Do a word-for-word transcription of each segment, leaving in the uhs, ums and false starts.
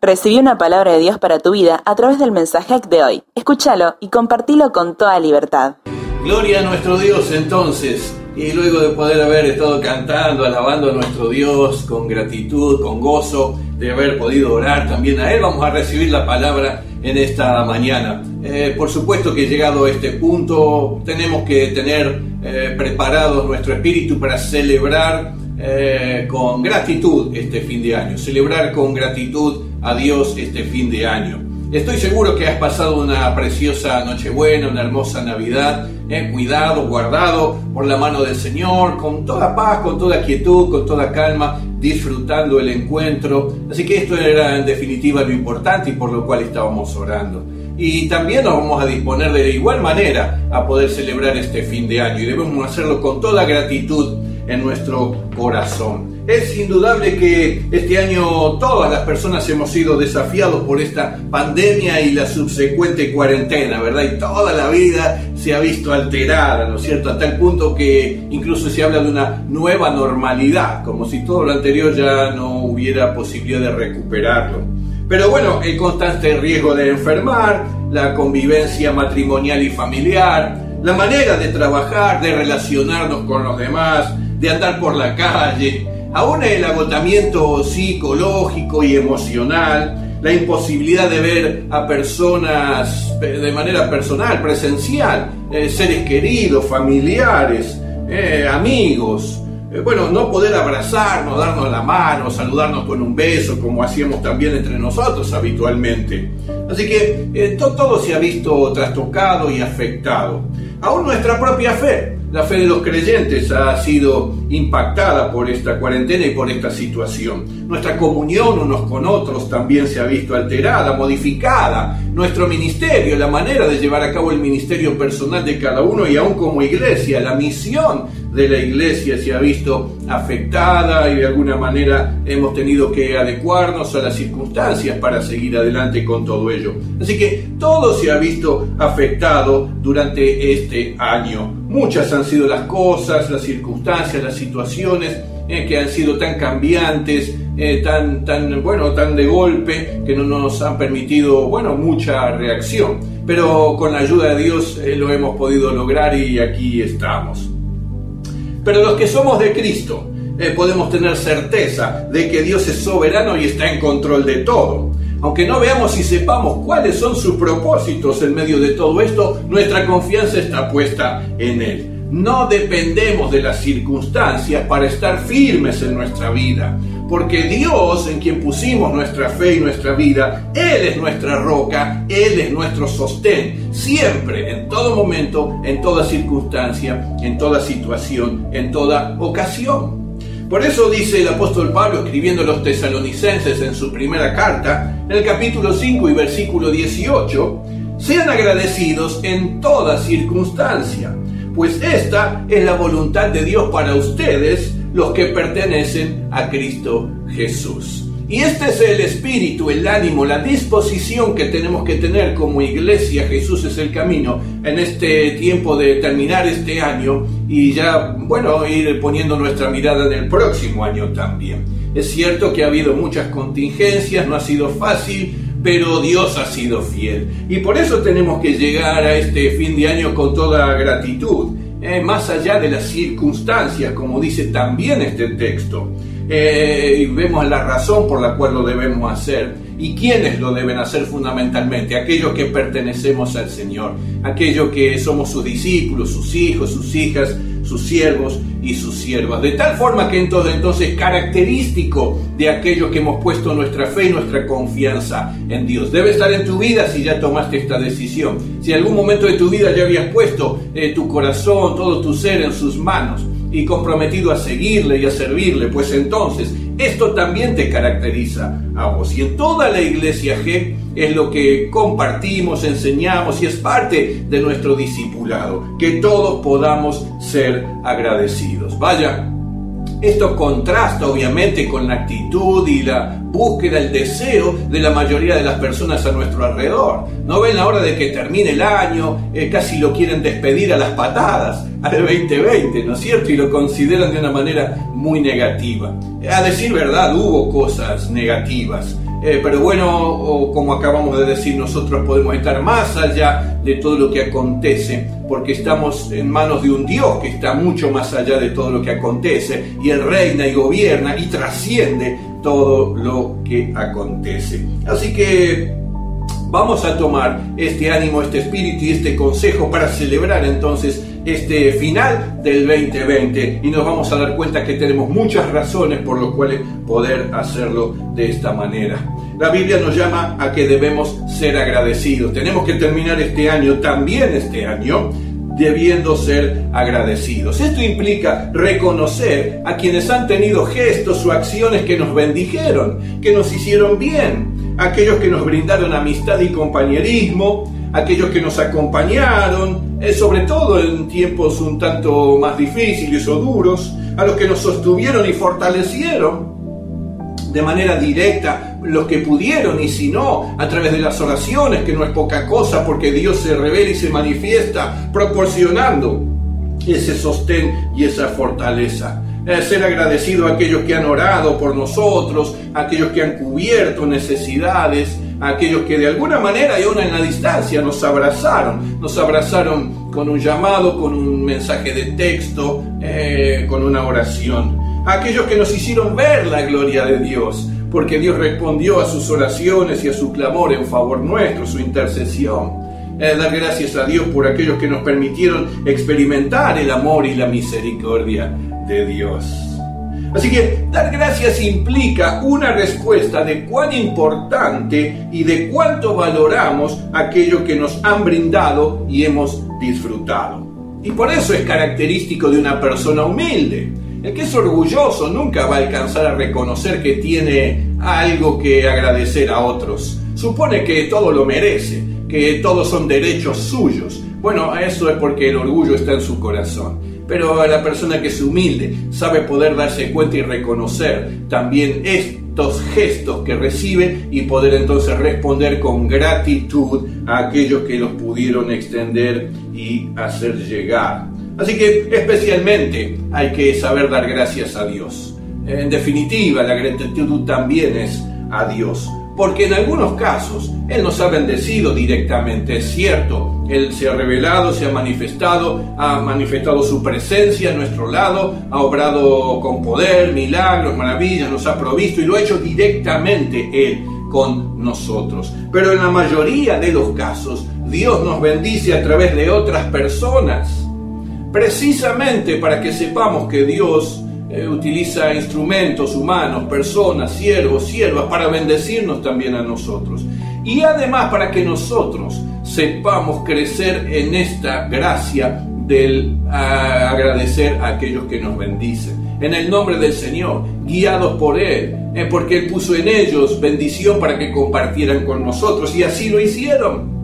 Recibí una palabra de Dios para tu vida a través del mensaje de hoy. Escúchalo y compartilo con toda libertad. Gloria a nuestro Dios entonces. Y luego de poder haber estado cantando, alabando a nuestro Dios con gratitud, con gozo, de haber podido orar también a Él, vamos a recibir la palabra en esta mañana. Eh, por supuesto que llegado a este punto tenemos que tener eh, preparado nuestro espíritu para celebrar eh, con gratitud este fin de año, celebrar con gratitud a Dios este fin de año. Estoy seguro que has pasado una preciosa Nochebuena, una hermosa Navidad, eh, cuidado, guardado por la mano del Señor, con toda paz, con toda quietud, con toda calma, disfrutando el encuentro. Así que esto era en definitiva lo importante y por lo cual estábamos orando. Y también nos vamos a disponer de igual manera a poder celebrar este fin de año y debemos hacerlo con toda gratitud en nuestro corazón. Es indudable que este año todas las personas hemos sido desafiados por esta pandemia y la subsecuente cuarentena, ¿verdad? Y toda la vida se ha visto alterada, ¿no es cierto? A tal punto que incluso se habla de una nueva normalidad, como si todo lo anterior ya no hubiera posibilidad de recuperarlo. Pero bueno, el constante riesgo de enfermar, la convivencia matrimonial y familiar, la manera de trabajar, de relacionarnos con los demás, de andar por la calle, aún el agotamiento psicológico y emocional, la imposibilidad de ver a personas de manera personal, presencial, eh, seres queridos, familiares, eh, amigos, eh, bueno, no poder abrazarnos, darnos la mano, saludarnos con un beso, como hacíamos también entre nosotros habitualmente. Así que eh, to- todo se ha visto trastocado y afectado. Aún nuestra propia fe. La fe de los creyentes ha sido impactada por esta cuarentena y por esta situación. Nuestra comunión unos con otros también se ha visto alterada, modificada. Nuestro ministerio, la manera de llevar a cabo el ministerio personal de cada uno y aún como iglesia, la misión de la iglesia se ha visto afectada y de alguna manera hemos tenido que adecuarnos a las circunstancias para seguir adelante con todo ello. Así que todo se ha visto afectado durante este año. Muchas han sido las cosas, las circunstancias, las situaciones eh, que han sido tan cambiantes, eh, tan, tan, bueno, tan de golpe, que no nos han permitido, bueno, mucha reacción. Pero con la ayuda de Dios eh, lo hemos podido lograr y aquí estamos. Pero los que somos de Cristo eh, podemos tener certeza de que Dios es soberano y está en control de todo. Aunque no veamos y sepamos cuáles son sus propósitos en medio de todo esto, nuestra confianza está puesta en Él. No dependemos de las circunstancias para estar firmes en nuestra vida, porque Dios, en quien pusimos nuestra fe y nuestra vida, Él es nuestra roca, Él es nuestro sostén, siempre, en todo momento, en toda circunstancia, en toda situación, en toda ocasión. Por eso dice el apóstol Pablo, escribiendo a los tesalonicenses en su primera carta, en el capítulo cinco y versículo dieciocho, sean agradecidos en toda circunstancia, pues esta es la voluntad de Dios para ustedes, los que pertenecen a Cristo Jesús. Y este es el espíritu, el ánimo, la disposición que tenemos que tener como iglesia. Jesús es el camino en este tiempo de terminar este año y ya, bueno, ir poniendo nuestra mirada en el próximo año también. Es cierto que ha habido muchas contingencias, no ha sido fácil, pero Dios ha sido fiel. Y por eso tenemos que llegar a este fin de año con toda gratitud, eh, más allá de las circunstancias, como dice también este texto. Eh, y vemos la razón por la cual lo debemos hacer y quiénes lo deben hacer fundamentalmente: aquellos que pertenecemos al Señor, aquellos que somos sus discípulos, sus hijos, sus hijas, sus siervos y sus siervas. De tal forma que entonces, entonces característico de aquellos que hemos puesto nuestra fe y nuestra confianza en Dios debe estar en tu vida si ya tomaste esta decisión. Si en algún momento de tu vida ya habías puesto eh, tu corazón, todo tu ser en sus manos y comprometido a seguirle y a servirle, pues entonces esto también te caracteriza a vos. Y en toda la Iglesia G es lo que compartimos, enseñamos y es parte de nuestro discipulado, que todos podamos ser agradecidos. Vaya, esto contrasta obviamente con la actitud y la búsqueda, el deseo de la mayoría de las personas a nuestro alrededor. No ven la hora de que termine el año, eh, casi lo quieren despedir a las patadas al veinte veinte, ¿no es cierto? Y lo consideran de una manera muy negativa. A decir verdad, hubo cosas negativas eh, pero bueno, o como acabamos de decir, nosotros podemos estar más allá de todo lo que acontece, porque estamos en manos de un Dios que está mucho más allá de todo lo que acontece, y Él reina y gobierna y trasciende todo lo que acontece. Así que vamos a tomar este ánimo, este espíritu y este consejo para celebrar entonces este final del veinte veinte, y nos vamos a dar cuenta que tenemos muchas razones por las cuales poder hacerlo de esta manera. La Biblia nos llama a que debemos ser agradecidos. Tenemos que terminar este año, también este año, debiendo ser agradecidos. Esto implica reconocer a quienes han tenido gestos o acciones que nos bendijeron, que nos hicieron bien, aquellos que nos brindaron amistad y compañerismo, aquellos que nos acompañaron, eh, sobre todo en tiempos un tanto más difíciles o duros, a los que nos sostuvieron y fortalecieron de manera directa, los que pudieron, y si no, a través de las oraciones, que no es poca cosa, porque Dios se revela y se manifiesta proporcionando ese sostén y esa fortaleza. Eh, ser agradecido a aquellos que han orado por nosotros, a aquellos que han cubierto necesidades, a aquellos que de alguna manera y aún en la distancia nos abrazaron, nos abrazaron con un llamado, con un mensaje de texto, eh, con una oración. A aquellos que nos hicieron ver la gloria de Dios, porque Dios respondió a sus oraciones y a su clamor en favor nuestro, su intercesión. Eh, dar gracias a Dios por aquellos que nos permitieron experimentar el amor y la misericordia de Dios. Así que dar gracias implica una respuesta de cuán importante y de cuánto valoramos aquello que nos han brindado y hemos disfrutado. Y por eso es característico de una persona humilde. El que es orgulloso nunca va a alcanzar a reconocer que tiene algo que agradecer a otros. Supone que todo lo merece, que todos son derechos suyos. Bueno, eso es porque el orgullo está en su corazón. Pero la persona que es humilde sabe poder darse cuenta y reconocer también estos gestos que recibe y poder entonces responder con gratitud a aquellos que los pudieron extender y hacer llegar. Así que especialmente hay que saber dar gracias a Dios. En definitiva, la gratitud también es a Dios, porque en algunos casos Él nos ha bendecido directamente, es cierto. Él se ha revelado, se ha manifestado, ha manifestado su presencia a nuestro lado, ha obrado con poder, milagros, maravillas, nos ha provisto y lo ha hecho directamente Él con nosotros. Pero en la mayoría de los casos, Dios nos bendice a través de otras personas, precisamente para que sepamos que Dios eh, utiliza instrumentos humanos, personas, siervos, siervas, para bendecirnos también a nosotros. Y además para que nosotros sepamos crecer en esta gracia del a, agradecer a aquellos que nos bendicen. En el nombre del Señor, guiados por Él, eh, porque Él puso en ellos bendición para que compartieran con nosotros, y así lo hicieron.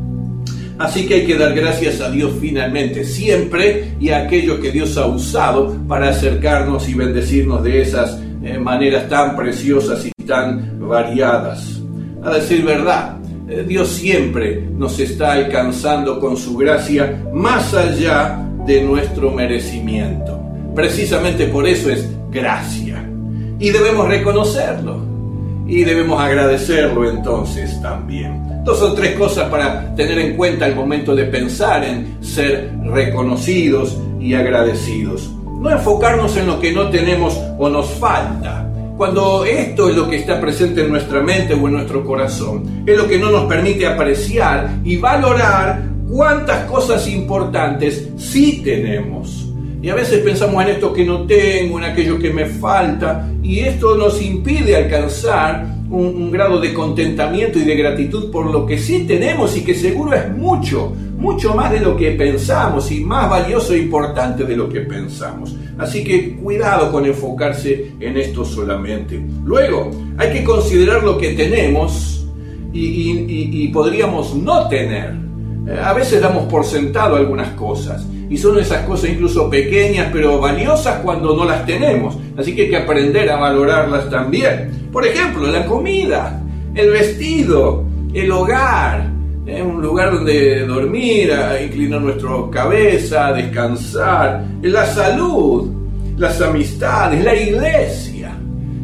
Así que hay que dar gracias a Dios finalmente, siempre, y a aquellos que Dios ha usado para acercarnos y bendecirnos de esas eh, maneras tan preciosas y tan variadas. A decir verdad, eh, Dios siempre nos está alcanzando con su gracia más allá de nuestro merecimiento. Precisamente por eso es gracia. Y debemos reconocerlo. Y debemos agradecerlo entonces también. Dos o tres cosas para tener en cuenta al momento de pensar en ser reconocidos y agradecidos. No enfocarnos en lo que no tenemos o nos falta. Cuando esto es lo que está presente en nuestra mente o en nuestro corazón, es lo que no nos permite apreciar y valorar cuántas cosas importantes sí tenemos. Y a veces pensamos en esto que no tengo, en aquello que me falta, y esto nos impide alcanzar un, un grado de contentamiento y de gratitud por lo que sí tenemos y que seguro es mucho, mucho más de lo que pensamos y más valioso e importante de lo que pensamos. Así que cuidado con enfocarse en esto solamente. Luego, hay que considerar lo que tenemos y, y, y, y podríamos no tener. A veces damos por sentado algunas cosas, y son esas cosas incluso pequeñas pero valiosas cuando no las tenemos, así que hay que aprender a valorarlas también. Por ejemplo, la comida, el vestido, el hogar, ¿eh? un lugar donde dormir, inclinar nuestra cabeza, descansar, la salud, las amistades, la iglesia.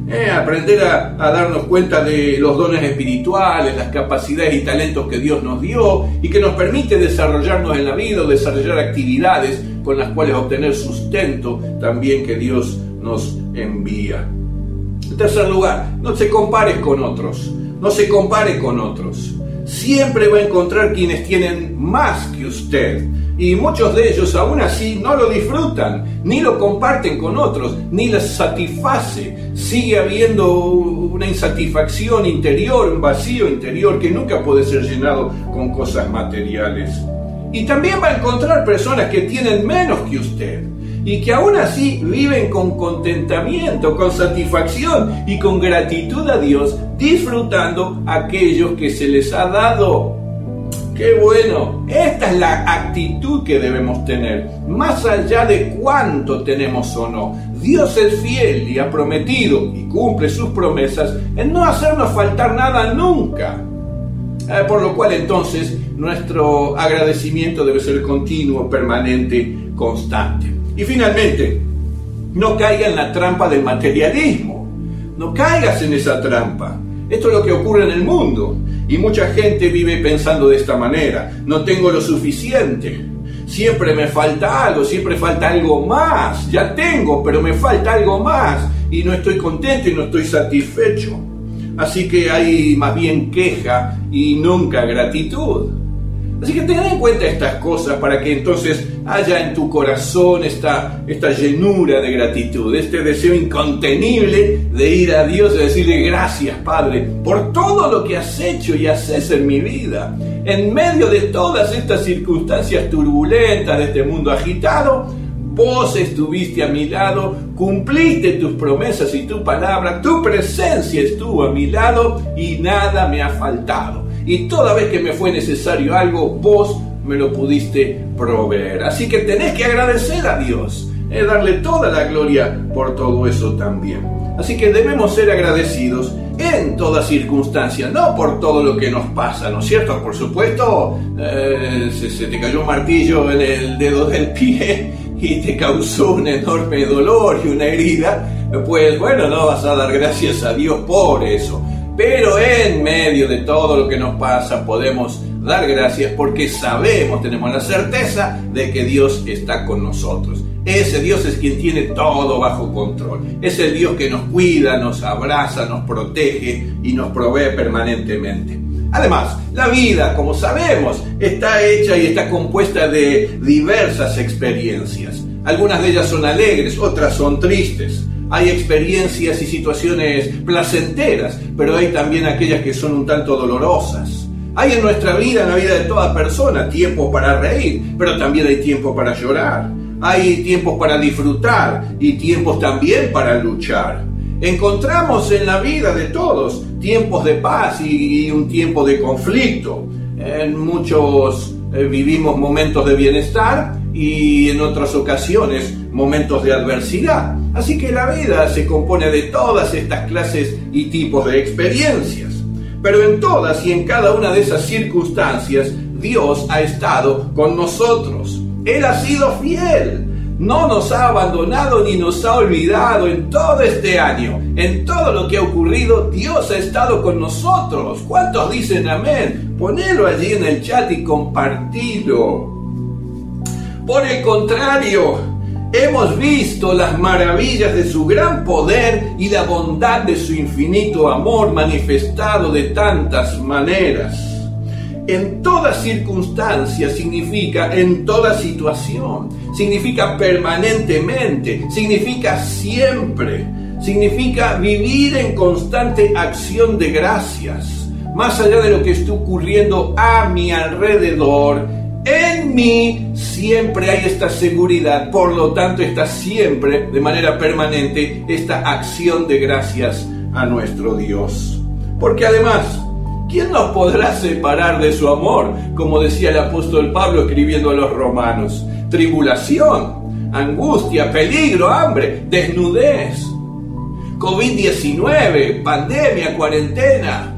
Eh, aprender a, a darnos cuenta de los dones espirituales, las capacidades y talentos que Dios nos dio y que nos permite desarrollarnos en la vida, desarrollar actividades con las cuales obtener sustento también que Dios nos envía. En tercer lugar, no se compare con otros, no se compare con otros. Siempre va a encontrar quienes tienen más que usted. Y muchos de ellos aún así no lo disfrutan, ni lo comparten con otros, ni les satisface. Sigue habiendo una insatisfacción interior, un vacío interior que nunca puede ser llenado con cosas materiales. Y también va a encontrar personas que tienen menos que usted y que aún así viven con contentamiento, con satisfacción y con gratitud a Dios, disfrutando aquellos que se les ha dado. ¡Qué bueno! Esta es la actitud que debemos tener, más allá de cuánto tenemos o no. Dios es fiel y ha prometido, y cumple sus promesas, en no hacernos faltar nada nunca. Eh, por lo cual entonces nuestro agradecimiento debe ser continuo, permanente, constante. Y finalmente, no caiga en la trampa del materialismo. No caigas en esa trampa. Esto es lo que ocurre en el mundo. Y mucha gente vive pensando de esta manera: no tengo lo suficiente, siempre me falta algo, siempre falta algo más, ya tengo, pero me falta algo más, y no estoy contento y no estoy satisfecho. Así que hay más bien queja y nunca gratitud. Así que ten en cuenta estas cosas para que entonces haya en tu corazón esta, esta llenura de gratitud, este deseo incontenible de ir a Dios y decirle: gracias, Padre, por todo lo que has hecho y haces en mi vida. En medio de todas estas circunstancias turbulentas de este mundo agitado, vos estuviste a mi lado, cumpliste tus promesas y tu palabra, tu presencia estuvo a mi lado y nada me ha faltado. Y toda vez que me fue necesario algo, vos me lo pudiste proveer. Así que tenés que agradecer a Dios, eh, darle toda la gloria por todo eso también. Así que debemos ser agradecidos en toda circunstancia, no por todo lo que nos pasa, ¿no es cierto? Por supuesto, eh, se, se te cayó un martillo en el dedo del pie y te causó un enorme dolor y una herida, pues bueno, no vas a dar gracias a Dios por eso. Pero en medio de todo lo que nos pasa podemos dar gracias porque sabemos, tenemos la certeza de que Dios está con nosotros. Ese Dios es quien tiene todo bajo control. Es el Dios que nos cuida, nos abraza, nos protege y nos provee permanentemente. Además, la vida, como sabemos, está hecha y está compuesta de diversas experiencias. Algunas de ellas son alegres, otras son tristes. Hay experiencias y situaciones placenteras, pero hay también aquellas que son un tanto dolorosas. Hay en nuestra vida, en la vida de toda persona, tiempo para reír, pero también hay tiempo para llorar. Hay tiempos para disfrutar y tiempos también para luchar. Encontramos en la vida de todos tiempos de paz y un tiempo de conflicto. En muchos eh, vivimos momentos de bienestar y en otras ocasiones momentos de adversidad. Así que la vida se compone de todas estas clases y tipos de experiencias. Pero en todas y en cada una de esas circunstancias, Dios ha estado con nosotros. Él ha sido fiel. No nos ha abandonado ni nos ha olvidado en todo este año. En todo lo que ha ocurrido, Dios ha estado con nosotros. ¿Cuántos dicen amén? Ponelo allí en el chat y compartilo. Por el contrario, hemos visto las maravillas de su gran poder y la bondad de su infinito amor manifestado de tantas maneras. En toda circunstancia significa en toda situación, significa permanentemente, significa siempre, significa vivir en constante acción de gracias, más allá de lo que esté ocurriendo a mi alrededor. En mí siempre hay esta seguridad, por lo tanto está siempre, de manera permanente, esta acción de gracias a nuestro Dios. Porque además, ¿quién nos podrá separar de su amor? Como decía el apóstol Pablo escribiendo a los romanos. Tribulación, angustia, peligro, hambre, desnudez, covid diecinueve, pandemia, cuarentena.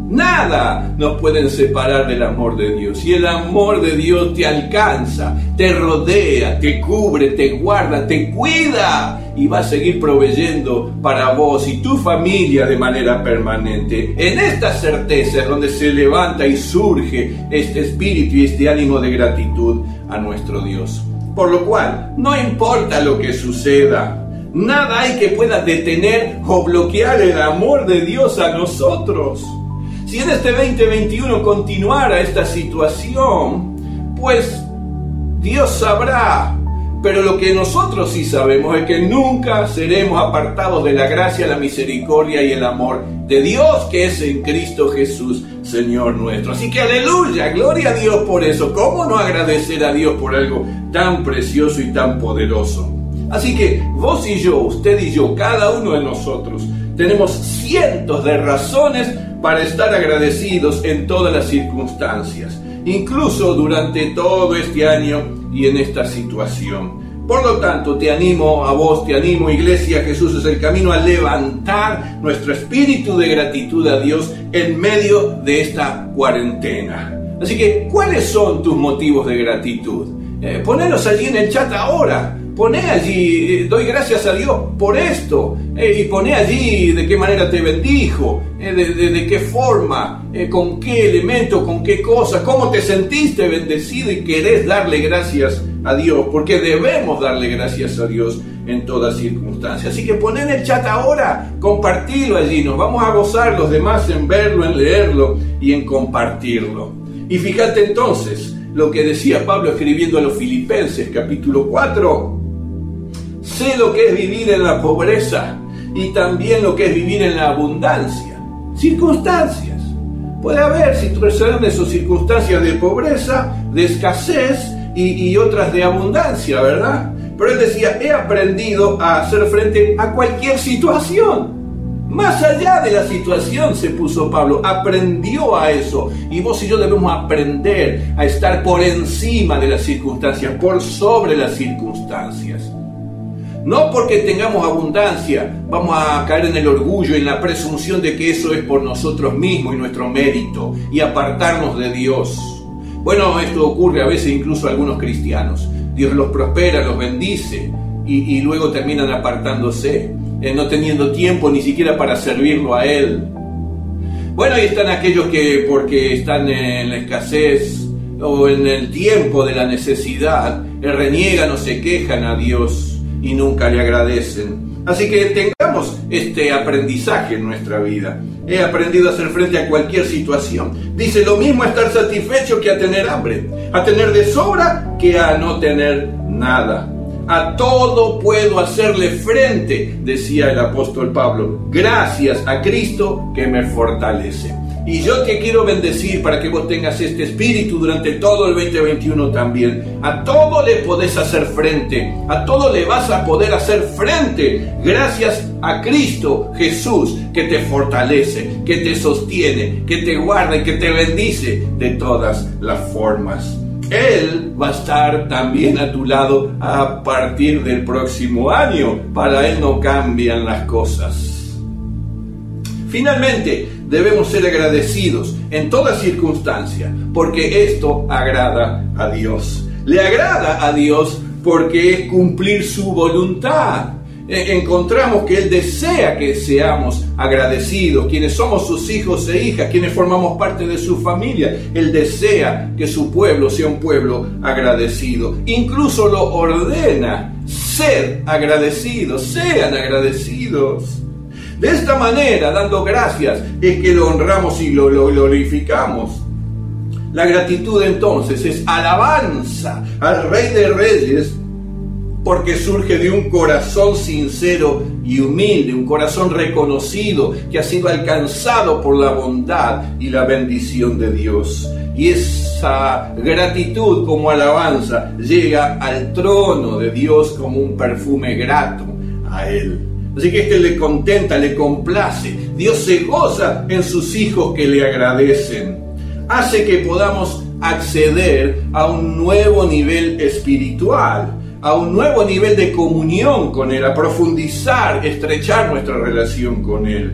Nada nos puede separar del amor de Dios. Y el amor de Dios te alcanza, te rodea, te cubre, te guarda, te cuida y va a seguir proveyendo para vos y tu familia de manera permanente. En esta certeza es donde se levanta y surge este espíritu y este ánimo de gratitud a nuestro Dios. Por lo cual, no importa lo que suceda, nada hay que pueda detener o bloquear el amor de Dios a nosotros. Si en este veinte veintiuno continuara esta situación, pues Dios sabrá. Pero lo que nosotros sí sabemos es que nunca seremos apartados de la gracia, la misericordia y el amor de Dios que es en Cristo Jesús, Señor nuestro. Así que aleluya, gloria a Dios por eso. ¿Cómo no agradecer a Dios por algo tan precioso y tan poderoso? Así que vos y yo, usted y yo, cada uno de nosotros, tenemos cientos de razones para estar agradecidos en todas las circunstancias, incluso durante todo este año y en esta situación. Por lo tanto, te animo a vos, te animo, iglesia, Jesús es el camino, a levantar nuestro espíritu de gratitud a Dios en medio de esta cuarentena. Así que, ¿cuáles son tus motivos de gratitud? Eh, ponelos allí en el chat ahora. Poné allí, eh, doy gracias a Dios por esto, eh, y poné allí de qué manera te bendijo, eh, de, de, de qué forma, eh, con qué elemento, con qué cosa, cómo te sentiste bendecido y querés darle gracias a Dios, porque debemos darle gracias a Dios en todas circunstancias. Así que poné en el chat ahora, compartilo allí, nos vamos a gozar los demás en verlo, en leerlo y en compartirlo. Y fíjate entonces lo que decía Pablo escribiendo a los Filipenses, capítulo cuatro. Sé lo que es vivir en la pobreza y también lo que es vivir en la abundancia. Circunstancias. Puede haber situaciones o circunstancias de pobreza, de escasez y, y otras de abundancia, ¿verdad? Pero él decía, he aprendido a hacer frente a cualquier situación. Más allá de la situación se puso Pablo, aprendió a eso. Y vos y yo debemos aprender a estar por encima de las circunstancias, por sobre las circunstancias. No porque tengamos abundancia vamos a caer en el orgullo, en la presunción de que eso es por nosotros mismos y nuestro mérito y apartarnos de Dios. Bueno, esto ocurre a veces incluso a algunos cristianos. Dios los prospera, los bendice y, y luego terminan apartándose, eh, no teniendo tiempo ni siquiera para servirlo a Él. Bueno, ahí están aquellos que porque están en la escasez o en el tiempo de la necesidad, eh, reniegan o se quejan a Dios y nunca le agradecen. Así que tengamos este aprendizaje en nuestra vida. He aprendido a hacer frente a cualquier situación. Dice, lo mismo a estar satisfecho que a tener hambre, a tener de sobra que a no tener nada. A todo puedo hacerle frente, decía el apóstol Pablo, gracias a Cristo que me fortalece. Y yo te quiero bendecir para que vos tengas este espíritu durante todo el veinte veintiuno también. A todo le podés hacer frente, a todo le vas a poder hacer frente gracias a Cristo Jesús que te fortalece, que te sostiene, que te guarda y que te bendice de todas las formas. Él va a estar también a tu lado a partir del próximo año. Para Él no cambian las cosas. Finalmente, debemos ser agradecidos en toda circunstancia, porque esto agrada a Dios. Le agrada a Dios porque es cumplir su voluntad. Encontramos que Él desea que seamos agradecidos, quienes somos sus hijos e hijas, quienes formamos parte de su familia. Él desea que su pueblo sea un pueblo agradecido. Incluso lo ordena, sed agradecidos, sean agradecidos. De esta manera, dando gracias, es que lo honramos y lo, lo, lo glorificamos. La gratitud entonces es alabanza al Rey de Reyes, porque surge de un corazón sincero y humilde, un corazón reconocido que ha sido alcanzado por la bondad y la bendición de Dios. Y esa gratitud como alabanza llega al trono de Dios como un perfume grato a Él. Así que este le contenta, le complace. Dios se goza en sus hijos que le agradecen. Hace que podamos acceder a un nuevo nivel espiritual, a un nuevo nivel de comunión con Él, a profundizar, estrechar nuestra relación con Él.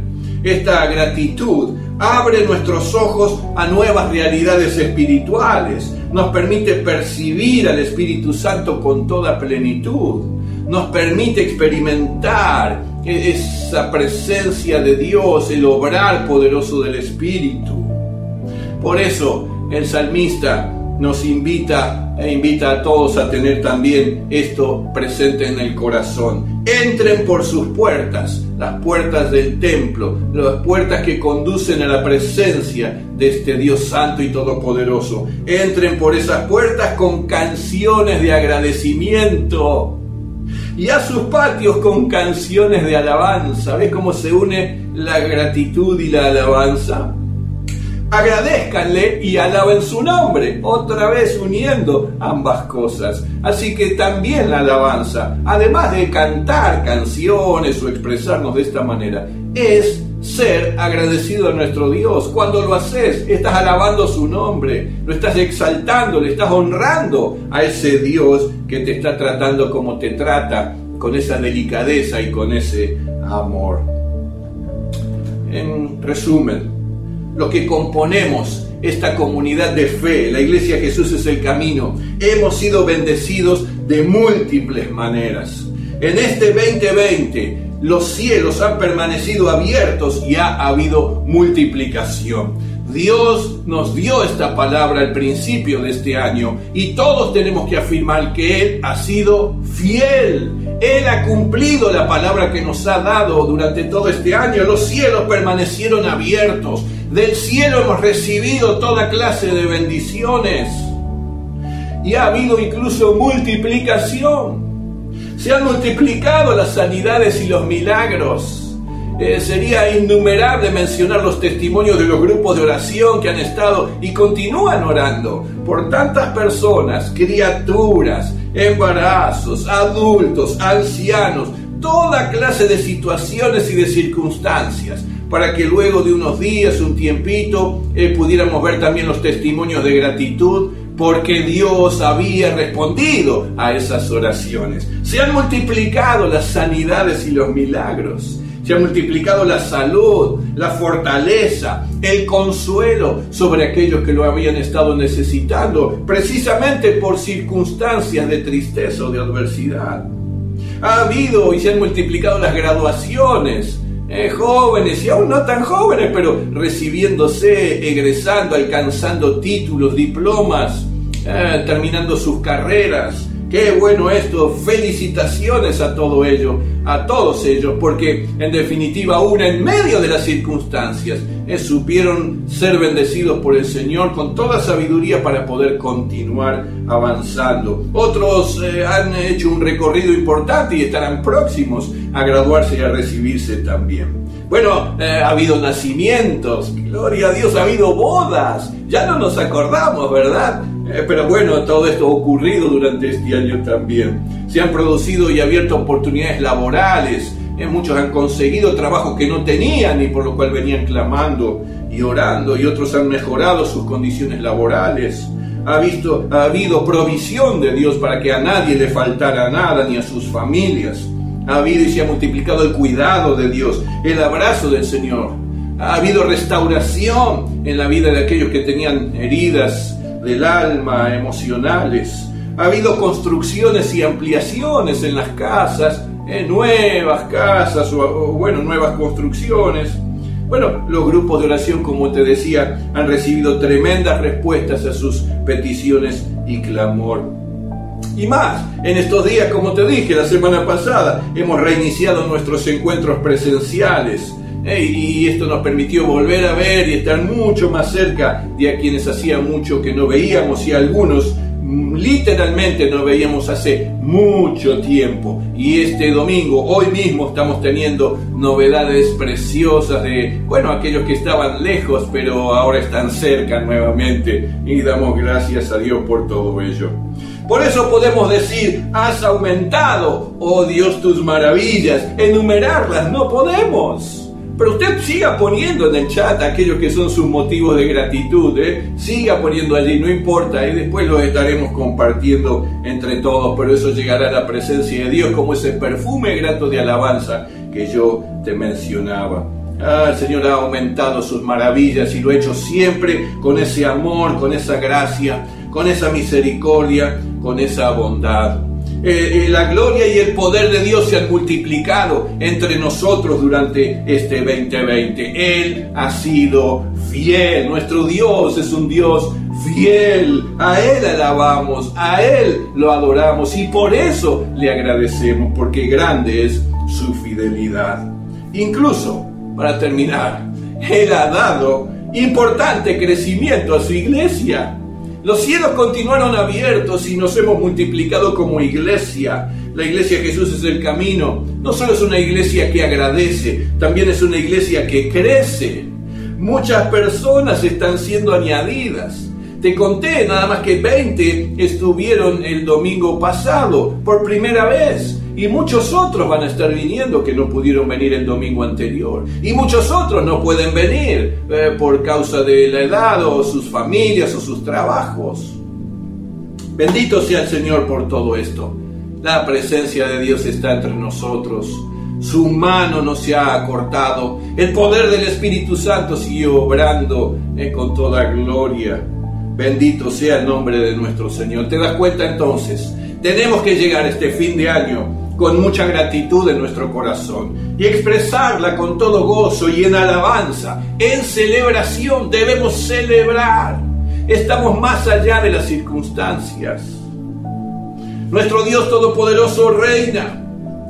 Esta gratitud abre nuestros ojos a nuevas realidades espirituales, nos permite percibir al Espíritu Santo con toda plenitud, nos permite experimentar esa presencia de Dios, el obrar poderoso del Espíritu. Por eso el salmista nos invita e invita a todos a tener también esto presente en el corazón. Entren por sus puertas, las puertas del templo, las puertas que conducen a la presencia de este Dios santo y todopoderoso. Entren por esas puertas con canciones de agradecimiento y a sus patios con canciones de alabanza. ¿Ves cómo se une la gratitud y la alabanza? Agradézcanle y alaben su nombre, otra vez uniendo ambas cosas. Así que también la alabanza, además de cantar canciones o expresarnos de esta manera, es ser agradecido a nuestro Dios. Cuando lo haces, estás alabando su nombre, lo estás exaltando, le estás honrando a ese Dios que te está tratando como te trata, con esa delicadeza y con ese amor. En resumen, los que componemos esta comunidad de fe, la Iglesia Jesús es el Camino, hemos sido bendecidos de múltiples maneras. En este veinte veinte, los cielos han permanecido abiertos y ha habido multiplicación. Dios nos dio esta palabra al principio de este año y todos tenemos que afirmar que Él ha sido fiel. Él ha cumplido la palabra que nos ha dado durante todo este año. Los cielos permanecieron abiertos. Del cielo hemos recibido toda clase de bendiciones. Y ha habido incluso multiplicación. Se han multiplicado las sanidades y los milagros. Eh, sería innumerable mencionar los testimonios de los grupos de oración que han estado y continúan orando por tantas personas, criaturas, embarazos, adultos, ancianos, toda clase de situaciones y de circunstancias, para que luego de unos días, un tiempito, eh, pudiéramos ver también los testimonios de gratitud, porque Dios había respondido a esas oraciones. Se han multiplicado las sanidades y los milagros. Se ha multiplicado la salud, la fortaleza, el consuelo sobre aquellos que lo habían estado necesitando, precisamente por circunstancias de tristeza o de adversidad. Ha habido y se han multiplicado las graduaciones, eh, jóvenes y aún no tan jóvenes, pero recibiéndose, egresando, alcanzando títulos, diplomas, eh, terminando sus carreras. Qué bueno esto, felicitaciones a todo ello, a todos ellos, porque en definitiva aún en medio de las circunstancias eh, supieron ser bendecidos por el Señor con toda sabiduría para poder continuar avanzando. Otros eh, han hecho un recorrido importante y estarán próximos a graduarse y a recibirse también. Bueno, eh, ha habido nacimientos, gloria a Dios, ha habido bodas, ya no nos acordamos, ¿verdad? Eh, pero bueno, todo esto ha ocurrido durante este año también. Se han producido y abierto oportunidades laborales, eh, muchos han conseguido trabajos que no tenían y por lo cual venían clamando y orando, y otros han mejorado sus condiciones laborales. Ha, visto, ha habido provisión de Dios para que a nadie le faltara nada, ni a sus familias. Ha habido y se ha multiplicado el cuidado de Dios, el abrazo del Señor. Ha habido restauración en la vida de aquellos que tenían heridas del alma, emocionales. Ha habido construcciones y ampliaciones en las casas, eh, nuevas casas o, o bueno, nuevas construcciones. Bueno, los grupos de oración, como te decía, han recibido tremendas respuestas a sus peticiones y clamor. Y más, en estos días, como te dije la semana pasada, hemos reiniciado nuestros encuentros presenciales. Eh, y esto nos permitió volver a ver y estar mucho más cerca de a quienes hacía mucho que no veíamos, y algunos literalmente no veíamos hace mucho tiempo. Y este domingo, hoy mismo, estamos teniendo novedades preciosas de, bueno, aquellos que estaban lejos pero ahora están cerca nuevamente, y damos gracias a Dios por todo ello. Por eso podemos decir, has aumentado, oh Dios, tus maravillas. Enumerarlas no podemos. Pero usted siga poniendo en el chat aquellos que son sus motivos de gratitud, ¿eh? Siga poniendo allí, no importa, y después los estaremos compartiendo entre todos, pero eso llegará a la presencia de Dios como ese perfume grato de alabanza que yo te mencionaba. Ah, el Señor ha aumentado sus maravillas y lo ha hecho siempre con ese amor, con esa gracia, con esa misericordia, con esa bondad. Eh, eh, la gloria y el poder de Dios se han multiplicado entre nosotros durante este veinte veinte. Él ha sido fiel. Nuestro Dios es un Dios fiel. A Él alabamos, a Él lo adoramos y por eso le agradecemos, porque grande es su fidelidad. Incluso, para terminar, Él ha dado importante crecimiento a su iglesia. Los cielos continuaron abiertos y nos hemos multiplicado como iglesia. La iglesia de Jesús es el camino. No solo es una iglesia que agradece, también es una iglesia que crece. Muchas personas están siendo añadidas. Te conté nada más que veinte estuvieron el domingo pasado por primera vez. Y muchos otros van a estar viniendo que no pudieron venir el domingo anterior. Y muchos otros no pueden venir eh, por causa de la edad o sus familias o sus trabajos. Bendito sea el Señor por todo esto. La presencia de Dios está entre nosotros. Su mano no se ha acortado. El poder del Espíritu Santo sigue obrando eh, con toda gloria. Bendito sea el nombre de nuestro Señor. ¿Te das cuenta entonces? Tenemos que llegar a este fin de año con mucha gratitud en nuestro corazón y expresarla con todo gozo y en alabanza, en celebración. Debemos celebrar. Estamos más allá de las circunstancias. Nuestro Dios Todopoderoso reina.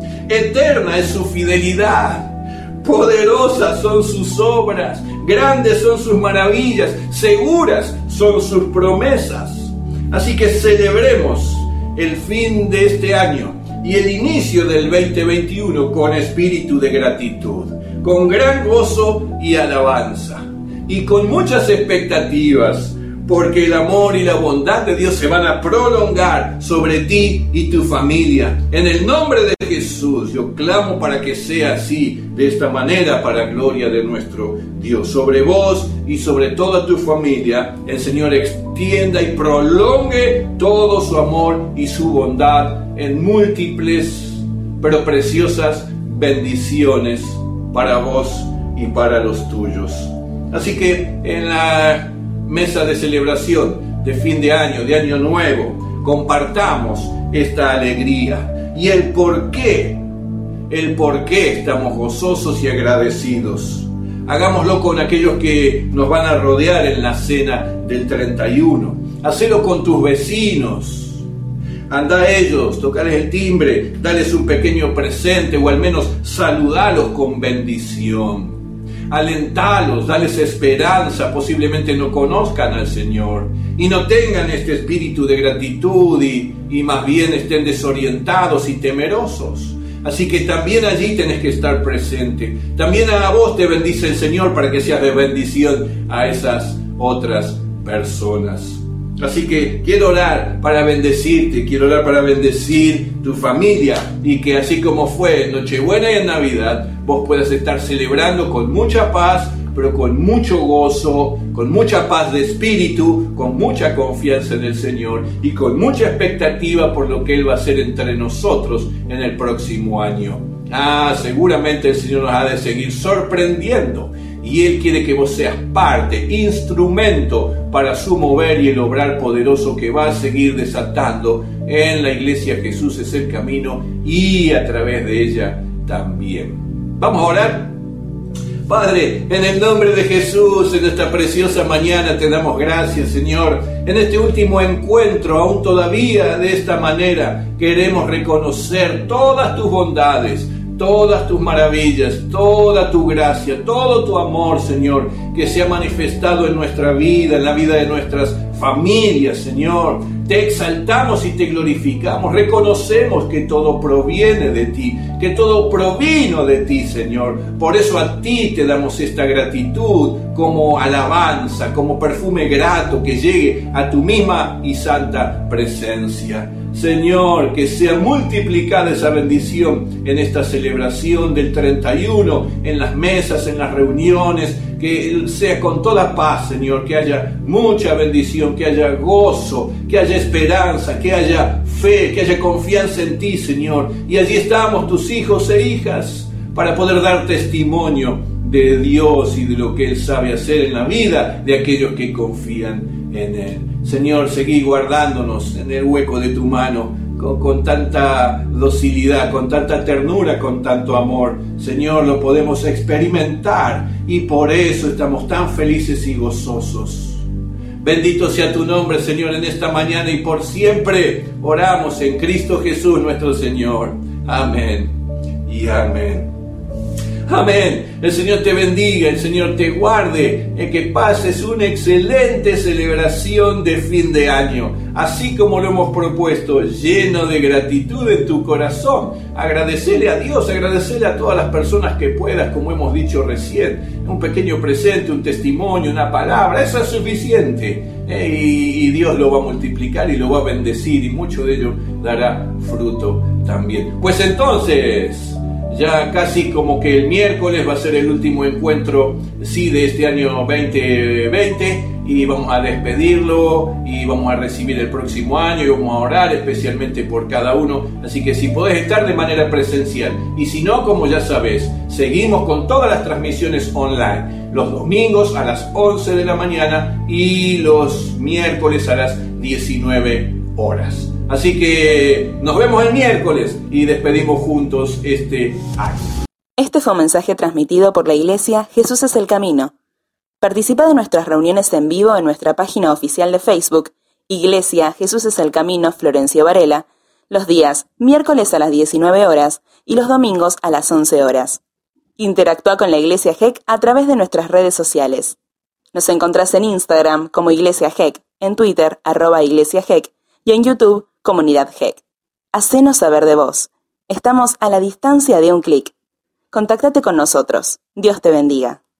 Eterna es su fidelidad. Poderosas son sus obras. Grandes son sus maravillas. Seguras son sus promesas. Así que celebremos el fin de este año y el inicio del veinte veintiuno con espíritu de gratitud, con gran gozo y alabanza, y con muchas expectativas, porque el amor y la bondad de Dios se van a prolongar sobre ti y tu familia. En el nombre de Jesús, yo clamo para que sea así, de esta manera, para gloria de nuestro Dios. Sobre vos y sobre toda tu familia, el Señor extienda y prolongue todo su amor y su bondad en múltiples, pero preciosas bendiciones para vos y para los tuyos. Así que en la mesa de celebración de fin de año, de año nuevo, compartamos esta alegría y el por qué, el por qué estamos gozosos y agradecidos. Hagámoslo con aquellos que nos van a rodear en la cena del treinta y uno. Hacelo con tus vecinos. Anda a ellos, tocarles el timbre, dales un pequeño presente o al menos saludalos con bendición. Alentalos, dales esperanza, posiblemente no conozcan al Señor y no tengan este espíritu de gratitud y, y más bien estén desorientados y temerosos. Así que también allí tenés que estar presente. También a vos te bendice el Señor para que seas de bendición a esas otras personas. Así que quiero orar para bendecirte, quiero orar para bendecir tu familia y que así como fue en Nochebuena y en Navidad, vos puedas estar celebrando con mucha paz, pero con mucho gozo, con mucha paz de espíritu, con mucha confianza en el Señor y con mucha expectativa por lo que Él va a hacer entre nosotros en el próximo año. Ah, seguramente el Señor nos ha de seguir sorprendiendo y Él quiere que vos seas parte, instrumento para su mover y el obrar poderoso que va a seguir desatando en la iglesia. Jesús es el camino y a través de ella también. Vamos a orar. Padre, en el nombre de Jesús, en esta preciosa mañana te damos gracias, Señor. En este último encuentro, aún todavía de esta manera, queremos reconocer todas tus bondades, todas tus maravillas, toda tu gracia, todo tu amor, Señor, que se ha manifestado en nuestra vida, en la vida de nuestras familias, Señor. Te exaltamos y te glorificamos, reconocemos que todo proviene de ti, que todo provino de ti, Señor. Por eso a ti te damos esta gratitud como alabanza, como perfume grato que llegue a tu misma y santa presencia. Señor, que sea multiplicada esa bendición en esta celebración del treinta y uno, en las mesas, en las reuniones, que sea con toda paz, Señor, que haya mucha bendición, que haya gozo, que haya esperanza, que haya fe, que haya confianza en ti, Señor. Y allí estamos, tus hijos e hijas, para poder dar testimonio de Dios y de lo que Él sabe hacer en la vida de aquellos que confían en Él. Señor, seguí guardándonos en el hueco de tu mano, con, con tanta docilidad, con tanta ternura, con tanto amor. Señor, lo podemos experimentar y por eso estamos tan felices y gozosos. Bendito sea tu nombre, Señor, en esta mañana y por siempre. Oramos en Cristo Jesús nuestro Señor. Amén y amén. Amén. El Señor te bendiga, el Señor te guarde, y que pases una excelente celebración de fin de año, así como lo hemos propuesto, lleno de gratitud en tu corazón. Agradecerle a Dios, agradecerle a todas las personas que puedas, como hemos dicho recién. Un pequeño presente, un testimonio, una palabra, eso es suficiente. Eh, y, y Dios lo va a multiplicar y lo va a bendecir, y mucho de ello dará fruto también. Pues entonces, ya casi como que el miércoles va a ser el último encuentro, sí, de este año veinte veinte, y vamos a despedirlo y vamos a recibir el próximo año y vamos a orar especialmente por cada uno. Así que si podés estar de manera presencial, y si no, como ya sabes, seguimos con todas las transmisiones online, los domingos a las once de la mañana y los miércoles a las diecinueve horas. Así que nos vemos el miércoles y despedimos juntos este año. Este fue un mensaje transmitido por la Iglesia Jesús es el Camino. Participa de nuestras reuniones en vivo en nuestra página oficial de Facebook, Iglesia Jesús es el Camino Florencio Varela, los días miércoles a las diecinueve horas y los domingos a las once horas. Interactúa con la Iglesia G E C a través de nuestras redes sociales. Nos encontrás en Instagram como Iglesia G E C, en Twitter, arroba Iglesia G E C, y en YouTube, Comunidad G E C. Hacenos saber de vos. Estamos a la distancia de un clic. Contáctate con nosotros. Dios te bendiga.